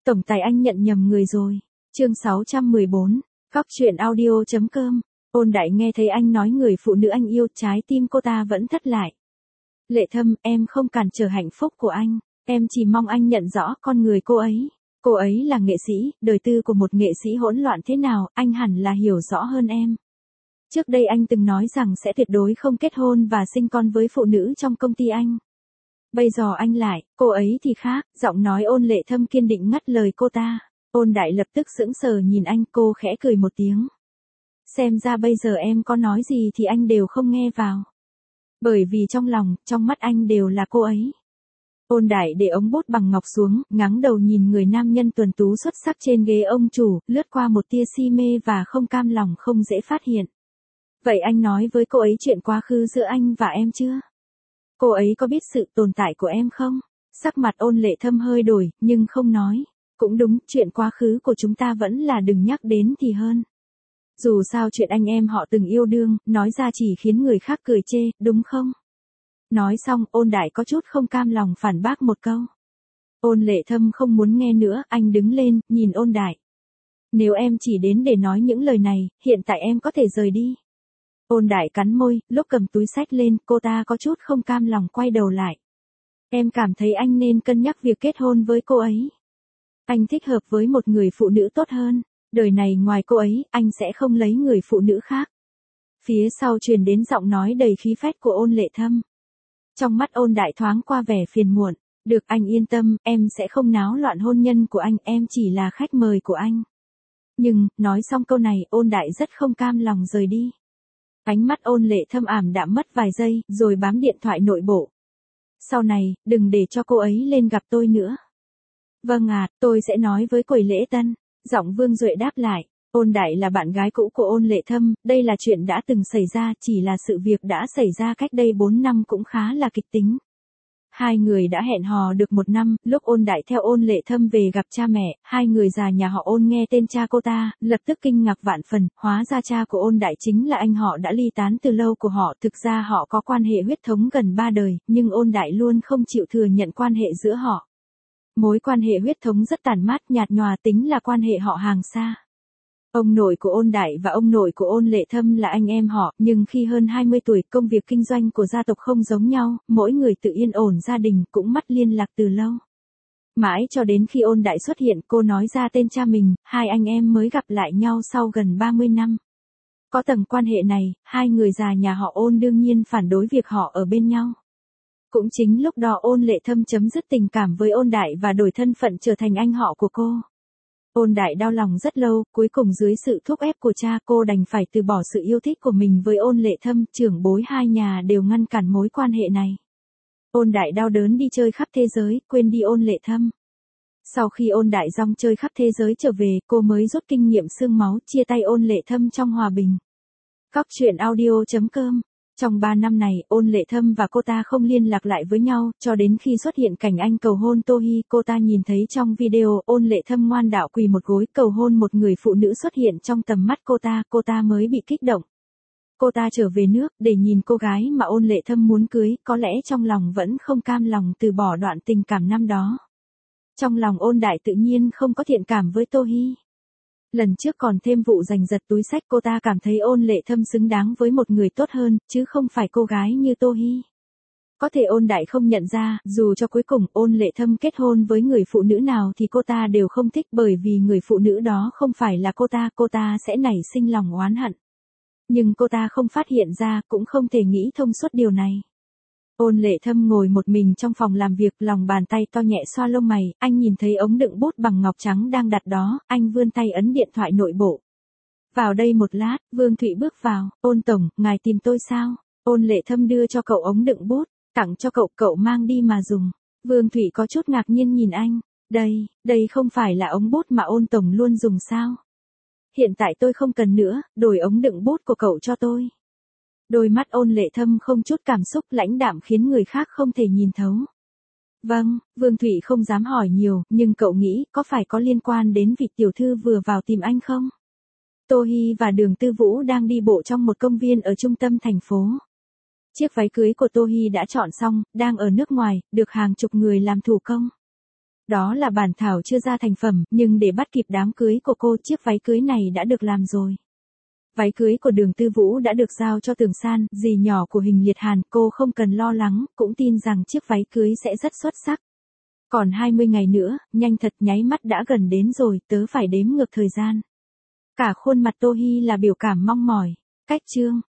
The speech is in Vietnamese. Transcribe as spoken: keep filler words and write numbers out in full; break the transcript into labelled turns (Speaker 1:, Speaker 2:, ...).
Speaker 1: Tổng tài anh nhận nhầm người rồi. Chương sáu trăm mười bốn. Góc truyện audio.com. Ôn Đại nghe thấy anh nói người phụ nữ anh yêu, trái tim cô ta vẫn thắt lại. Lệ Thâm, em không cản trở hạnh phúc của anh, em chỉ mong anh nhận rõ con người cô ấy. Cô ấy là nghệ sĩ, đời tư của một nghệ sĩ hỗn loạn thế nào, anh hẳn là hiểu rõ hơn em. Trước đây anh từng nói rằng sẽ tuyệt đối không kết hôn và sinh con với phụ nữ trong công ty anh. Bây giờ anh lại, cô ấy thì khác, giọng nói Ôn Lệ Thâm kiên định ngắt lời cô ta. Ôn Đại lập tức sững sờ nhìn anh, cô khẽ cười một tiếng. Xem ra bây giờ em có nói gì thì anh đều không nghe vào. Bởi vì trong lòng, trong mắt anh đều là cô ấy. Ôn Đại để ống bút bằng ngọc xuống, ngáng đầu nhìn người nam nhân tuần tú xuất sắc trên ghế ông chủ, lướt qua một tia si mê và không cam lòng không dễ phát hiện. Vậy anh nói với cô ấy chuyện quá khứ giữa anh và em chưa? Cô ấy có biết sự tồn tại của em không? Sắc mặt Ôn Lệ Thâm hơi đổi, nhưng không nói. Cũng đúng, chuyện quá khứ của chúng ta vẫn là đừng nhắc đến thì hơn. Dù sao chuyện anh em họ từng yêu đương, nói ra chỉ khiến người khác cười chê, đúng không? Nói xong, Ôn Đại có chút không cam lòng phản bác một câu. Ôn Lệ Thâm không muốn nghe nữa, anh đứng lên, nhìn Ôn Đại. Nếu em chỉ đến để nói những lời này, hiện tại em có thể rời đi. Ôn Đại cắn môi, lúc cầm túi xách lên, cô ta có chút không cam lòng quay đầu lại. Em cảm thấy anh nên cân nhắc việc kết hôn với cô ấy. Anh thích hợp với một người phụ nữ tốt hơn. Đời này ngoài cô ấy, anh sẽ không lấy người phụ nữ khác. Phía sau truyền đến giọng nói đầy khí phách của Ôn Lệ Thâm. Trong mắt Ôn Đại thoáng qua vẻ phiền muộn. Được, anh yên tâm, em sẽ không náo loạn hôn nhân của anh, em chỉ là khách mời của anh. Nhưng, nói xong câu này, Ôn Đại rất không cam lòng rời đi. Ánh mắt Ôn Lệ Thâm ảm đạm mất vài giây, rồi bám điện thoại nội bộ. Sau này, đừng để cho cô ấy lên gặp tôi nữa. Vâng ạ, à, tôi sẽ nói với quầy lễ tân. Giọng Vương Duệ đáp lại. Ôn Đại là bạn gái cũ của Ôn Lệ Thâm, đây là chuyện đã từng xảy ra, chỉ là sự việc đã xảy ra cách đây bốn năm cũng khá là kịch tính. Hai người đã hẹn hò được một năm, lúc Ôn Đại theo Ôn Lệ Thâm về gặp cha mẹ, hai người già nhà họ Ôn nghe tên cha cô ta, lập tức kinh ngạc vạn phần, hóa ra cha của Ôn Đại chính là anh họ đã ly tán từ lâu của họ, thực ra họ có quan hệ huyết thống gần ba đời, nhưng Ôn Đại luôn không chịu thừa nhận quan hệ giữa họ. Mối quan hệ huyết thống rất tàn mát nhạt nhòa, tính là quan hệ họ hàng xa. Ông nội của Ôn Đại và ông nội của Ôn Lệ Thâm là anh em họ, nhưng khi hơn hai mươi tuổi, công việc kinh doanh của gia tộc không giống nhau, mỗi người tự yên ổn gia đình, cũng mất liên lạc từ lâu. Mãi cho đến khi Ôn Đại xuất hiện, cô nói ra tên cha mình, hai anh em mới gặp lại nhau sau gần ba mươi năm. Có tầng quan hệ này, hai người già nhà họ Ôn đương nhiên phản đối việc họ ở bên nhau. Cũng chính lúc đó Ôn Lệ Thâm chấm dứt tình cảm với Ôn Đại và đổi thân phận trở thành anh họ của cô. Ôn Đại đau lòng rất lâu, cuối cùng dưới sự thúc ép của cha cô đành phải từ bỏ sự yêu thích của mình với Ôn Lệ Thâm, trưởng bối hai nhà đều ngăn cản mối quan hệ này. Ôn Đại đau đớn đi chơi khắp thế giới, quên đi Ôn Lệ Thâm. Sau khi Ôn Đại rong chơi khắp thế giới trở về, cô mới rút kinh nghiệm xương máu, chia tay Ôn Lệ Thâm trong hòa bình. Góc truyện audio.com. Trong ba năm này, Ôn Lệ Thâm và cô ta không liên lạc lại với nhau, cho đến khi xuất hiện cảnh anh cầu hôn Tô Hi, cô ta nhìn thấy trong video, Ôn Lệ Thâm ngoan đạo quỳ một gối cầu hôn một người phụ nữ xuất hiện trong tầm mắt cô ta, cô ta mới bị kích động. Cô ta trở về nước, để nhìn cô gái mà Ôn Lệ Thâm muốn cưới, có lẽ trong lòng vẫn không cam lòng từ bỏ đoạn tình cảm năm đó. Trong lòng Ôn Đại tự nhiên không có thiện cảm với Tô Hi. Lần trước còn thêm vụ giành giật túi xách, cô ta cảm thấy Ôn Lệ Thâm xứng đáng với một người tốt hơn, chứ không phải cô gái như Tô Hi. Có thể Ôn Đại không nhận ra, dù cho cuối cùng Ôn Lệ Thâm kết hôn với người phụ nữ nào thì cô ta đều không thích, bởi vì người phụ nữ đó không phải là cô ta, cô ta sẽ nảy sinh lòng oán hận. Nhưng cô ta không phát hiện ra, cũng không thể nghĩ thông suốt điều này. Ôn Lệ Thâm ngồi một mình trong phòng làm việc, lòng bàn tay to nhẹ xoa lông mày, anh nhìn thấy ống đựng bút bằng ngọc trắng đang đặt đó, anh vươn tay ấn điện thoại nội bộ. Vào đây một lát, Vương Thụy bước vào, Ôn tổng, ngài tìm tôi sao? Ôn Lệ Thâm đưa cho cậu ống đựng bút, tặng cho cậu, cậu mang đi mà dùng. Vương Thụy có chút ngạc nhiên nhìn anh, đây, đây không phải là ống bút mà Ôn tổng luôn dùng sao? Hiện tại tôi không cần nữa, đổi ống đựng bút của cậu cho tôi. Đôi mắt Ôn Lệ Thâm không chút cảm xúc, lãnh đạm khiến người khác không thể nhìn thấu. Vâng, Vương Thụy không dám hỏi nhiều, nhưng cậu nghĩ có phải có liên quan đến vị tiểu thư vừa vào tìm anh không? Tô Hi và Đường Tư Vũ đang đi bộ trong một công viên ở trung tâm thành phố. Chiếc váy cưới của Tô Hi đã chọn xong, đang ở nước ngoài, được hàng chục người làm thủ công. Đó là bản thảo chưa ra thành phẩm, nhưng để bắt kịp đám cưới của cô, chiếc váy cưới này đã được làm rồi. Váy cưới của Đường Tư Vũ đã được giao cho Tưởng San, dì nhỏ của Hình Liệt Hàn, cô không cần lo lắng, cũng tin rằng chiếc váy cưới sẽ rất xuất sắc. Còn hai mươi ngày nữa, nhanh thật, nháy mắt đã gần đến rồi, tớ phải đếm ngược thời gian. Cả khuôn mặt Tô Hi là biểu cảm mong mỏi. Cách chương